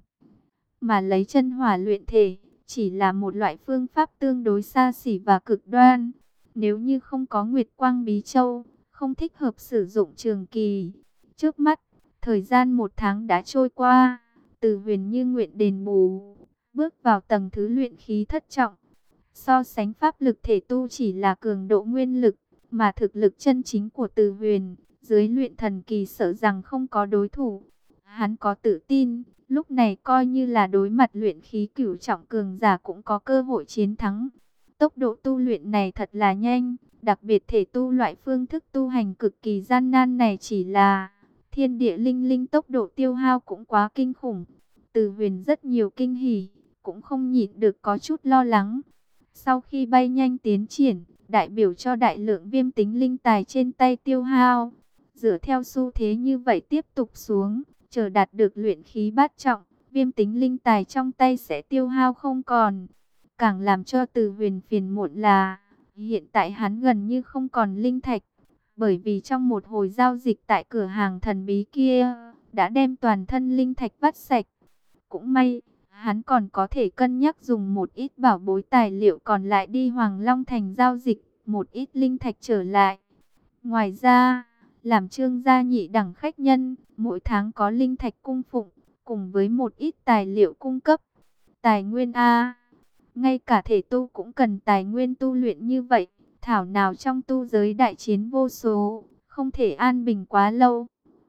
Mà lấy chân hỏa luyện thể, chỉ là một loại phương pháp tương đối xa xỉ và cực đoan. Nếu như không có Nguyệt Quang Bí Châu, không thích hợp sử dụng trường kỳ. Trước mắt, thời gian một tháng đã trôi qua, Từ Huyền như nguyện đền bù, bước vào tầng thứ luyện khí thất trọng. So sánh pháp lực thể tu chỉ là cường độ nguyên lực, mà thực lực chân chính của Từ Huyền, dưới luyện thần kỳ sợ rằng không có đối thủ. Hắn có tự tin, lúc này coi như là đối mặt luyện khí cửu trọng cường giả cũng có cơ hội chiến thắng. Tốc độ tu luyện này thật là nhanh, đặc biệt thể tu loại phương thức tu hành cực kỳ gian nan này chỉ là thiên địa linh linh tốc độ tiêu hao cũng quá kinh khủng. Từ Huyền rất nhiều kinh hỉ, cũng không nhịn được có chút lo lắng. Sau khi bay nhanh tiến triển, đại biểu cho đại lượng viêm tính linh tài trên tay tiêu hao. Dựa theo xu thế như vậy tiếp tục xuống, chờ đạt được luyện khí bát trọng, viêm tính linh tài trong tay sẽ tiêu hao không còn. Càng làm cho Từ Huyền phiền muộn là, hiện tại hắn gần như không còn linh thạch, bởi vì trong một hồi giao dịch tại cửa hàng thần bí kia, đã đem toàn thân linh thạch vắt sạch. Cũng may, hắn còn có thể cân nhắc dùng một ít bảo bối tài liệu còn lại đi Hoàng Long Thành giao dịch, một ít linh thạch trở lại. Ngoài ra, làm Trương gia nhị đẳng khách nhân, mỗi tháng có linh thạch cung phụng, cùng với một ít tài liệu cung cấp. Tài nguyên A, ngay cả thể tu cũng cần tài nguyên tu luyện như vậy, thảo nào trong tu giới đại chiến vô số, không thể an bình quá lâu.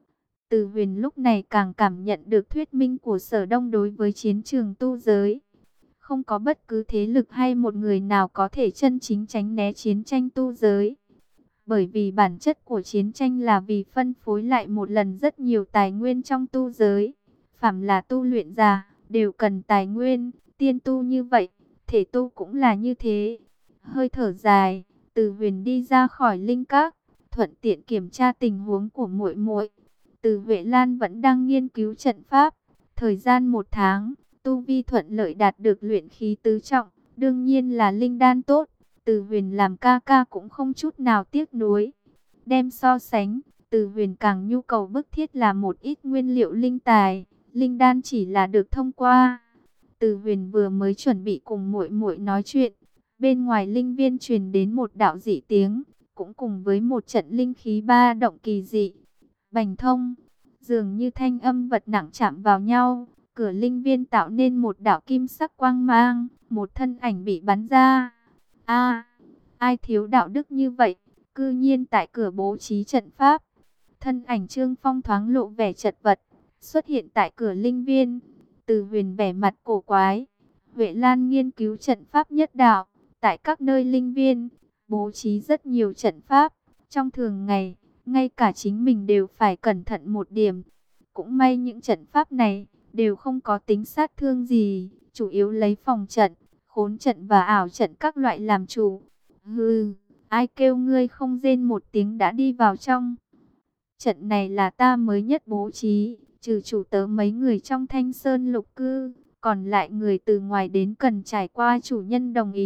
Từ Huyền lúc này càng cảm nhận được thuyết minh của Sở Đông đối với chiến trường tu giới. Không có bất cứ thế lực hay một người nào có thể chân chính tránh né chiến tranh tu giới. Bởi vì bản chất của chiến tranh là vì phân phối lại một lần rất nhiều tài nguyên trong tu giới. Phàm là tu luyện giả, đều cần tài nguyên, tiên tu như vậy, thể tu cũng là như thế. Hơi thở dài, Từ Huyền đi ra khỏi linh các, thuận tiện kiểm tra tình huống của muội muội. Từ Huệ Lan vẫn đang nghiên cứu trận pháp. Thời gian một tháng, tu vi thuận lợi đạt được luyện khí tứ trọng, đương nhiên là linh đan tốt. Từ Huyền làm ca ca cũng không chút nào tiếc nuối. Đem so sánh, Từ Huyền càng nhu cầu bức thiết là một ít nguyên liệu linh tài, linh đan chỉ là được thông qua. Từ Huyền vừa mới chuẩn bị cùng muội muội nói chuyện, bên ngoài linh viên truyền đến một đạo dị tiếng, cũng cùng với một trận linh khí ba động kỳ dị. Bành thông, dường như thanh âm vật nặng chạm vào nhau, cửa linh viên tạo nên một đạo kim sắc quang mang, một thân ảnh bị bắn ra. A, ai thiếu đạo đức như vậy, cư nhiên tại cửa bố trí trận pháp. Thân ảnh Trương Phong thoáng lộ vẻ chật vật, xuất hiện tại cửa linh viên. Từ Huyền vẻ mặt cổ quái. Huệ Lan nghiên cứu trận pháp nhất đạo, tại các nơi linh viên, bố trí rất nhiều trận pháp. Trong thường ngày, ngay cả chính mình đều phải cẩn thận một điểm. Cũng may những trận pháp này đều không có tính sát thương gì, chủ yếu lấy phòng trận, khốn trận và ảo trận các loại làm chủ. Hừ, ai kêu ngươi không rên một tiếng đã đi vào trong. Trận này là ta mới nhất bố trí, trừ chủ tớ mấy người trong Thanh Sơn lục cư, còn lại người từ ngoài đến cần trải qua chủ nhân đồng ý,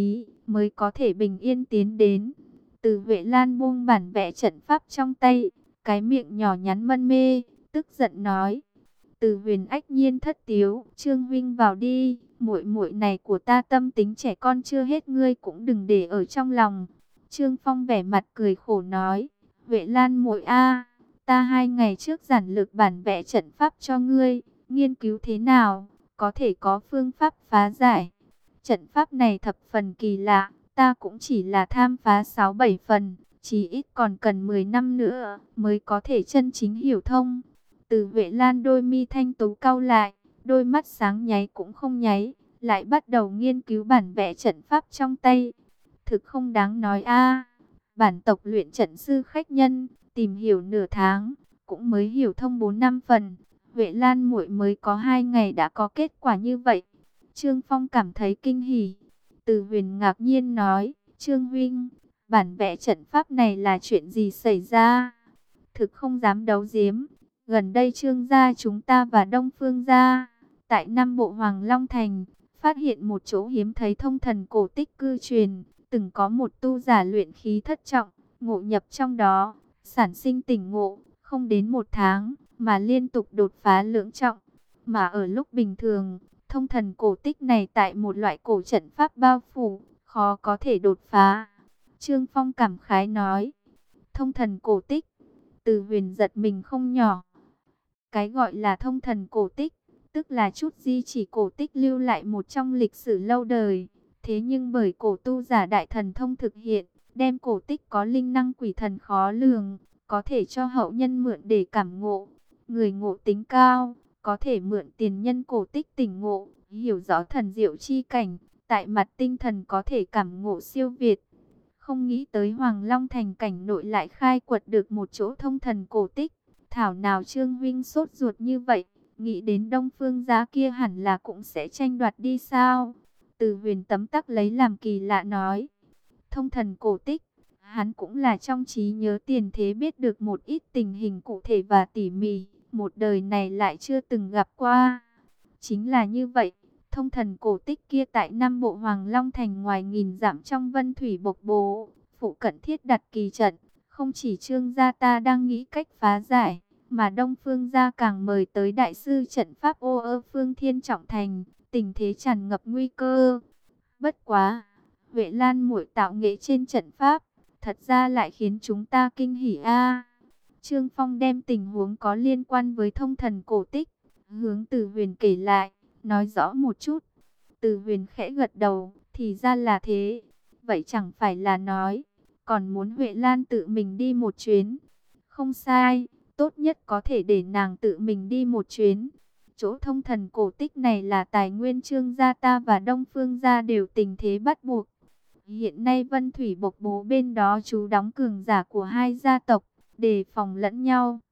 mới có thể bình yên tiến đến. Từ Huệ Lan buông bản vẽ trận pháp trong tay, cái miệng nhỏ nhắn mân mê, tức giận nói. Từ Huyền ách nhiên thất tiếu, Trương huynh vào đi, muội muội này của ta tâm tính trẻ con chưa hết, ngươi cũng đừng để ở trong lòng. Trương Phong vẻ mặt cười khổ nói, Huệ Lan muội a, ta hai ngày trước giản lược bản vẽ trận pháp cho ngươi, nghiên cứu thế nào, có thể có phương pháp phá giải. Trận pháp này thập phần kỳ lạ, ta cũng chỉ là tham phá sáu bảy phần, chỉ ít còn cần mười năm nữa mới có thể chân chính hiểu thông. Từ Huệ Lan đôi mi thanh tú cau lại, đôi mắt sáng nháy cũng không nháy, lại bắt đầu nghiên cứu bản vẽ trận pháp trong tay. Thực không đáng nói a, bản tộc luyện trận sư khách nhân, tìm hiểu nửa tháng, cũng mới hiểu thông bốn năm phần. Huệ Lan muội mới có hai ngày đã có kết quả như vậy. Trương Phong cảm thấy kinh hỉ. Từ Huyền ngạc nhiên nói, Trương huynh, bản vẽ trận pháp này là chuyện gì xảy ra? Thực không dám đấu giếm. Gần đây Trương gia chúng ta và Đông Phương gia, tại Nam Bộ Hoàng Long Thành, phát hiện một chỗ hiếm thấy thông thần cổ tích cư truyền. Từng có một tu giả luyện khí thất trọng, ngộ nhập trong đó, sản sinh tỉnh ngộ, không đến một tháng, mà liên tục đột phá lưỡng trọng. Mà ở lúc bình thường, thông thần cổ tích này tại một loại cổ trận pháp bao phủ, khó có thể đột phá. Trương Phong cảm khái nói, thông thần cổ tích, Từ Huyền giật mình không nhỏ. Cái gọi là thông thần cổ tích, tức là chút di chỉ cổ tích lưu lại một trong lịch sử lâu đời. Thế nhưng bởi cổ tu giả đại thần thông thực hiện, đem cổ tích có linh năng quỷ thần khó lường, có thể cho hậu nhân mượn để cảm ngộ. Người ngộ tính cao, có thể mượn tiền nhân cổ tích tỉnh ngộ, hiểu rõ thần diệu chi cảnh, tại mặt tinh thần có thể cảm ngộ siêu việt. Không nghĩ tới Hoàng Long Thành cảnh nội lại khai quật được một chỗ thông thần cổ tích. Thảo nào Trương huynh sốt ruột như vậy, nghĩ đến Đông Phương gia kia hẳn là cũng sẽ tranh đoạt đi sao? Từ Huyền tấm tắc lấy làm kỳ lạ nói, thông thần cổ tích, hắn cũng là trong trí nhớ tiền thế biết được một ít tình hình cụ thể và tỉ mỉ, một đời này lại chưa từng gặp qua. Chính là như vậy, thông thần cổ tích kia tại Nam Bộ Hoàng Long Thành ngoài nghìn dặm trong Vân Thủy Bộc Bố, phụ cận thiết đặt kỳ trận. Không chỉ Trương gia ta đang nghĩ cách phá giải, mà Đông Phương gia càng mời tới đại sư trận pháp ô ơ Phương Thiên Trọng Thành, tình thế tràn ngập nguy cơ. Bất quá, Huệ Lan muội tạo nghệ trên trận pháp, thật ra lại khiến chúng ta kinh hỉ a. Trương Phong đem tình huống có liên quan với thông thần cổ tích, hướng Từ Huyền kể lại, nói rõ một chút. Từ Huyền khẽ gật đầu, thì ra là thế. Vậy chẳng phải là nói, còn muốn Huệ Lan tự mình đi một chuyến. Không sai, tốt nhất có thể để nàng tự mình đi một chuyến. Chỗ thông thần cổ tích này là tài nguyên Trương gia ta và Đông Phương gia đều tình thế bắt buộc. Hiện nay Vân Thủy Bộc Bố bên đó trú đóng cường giả của hai gia tộc, đề phòng lẫn nhau.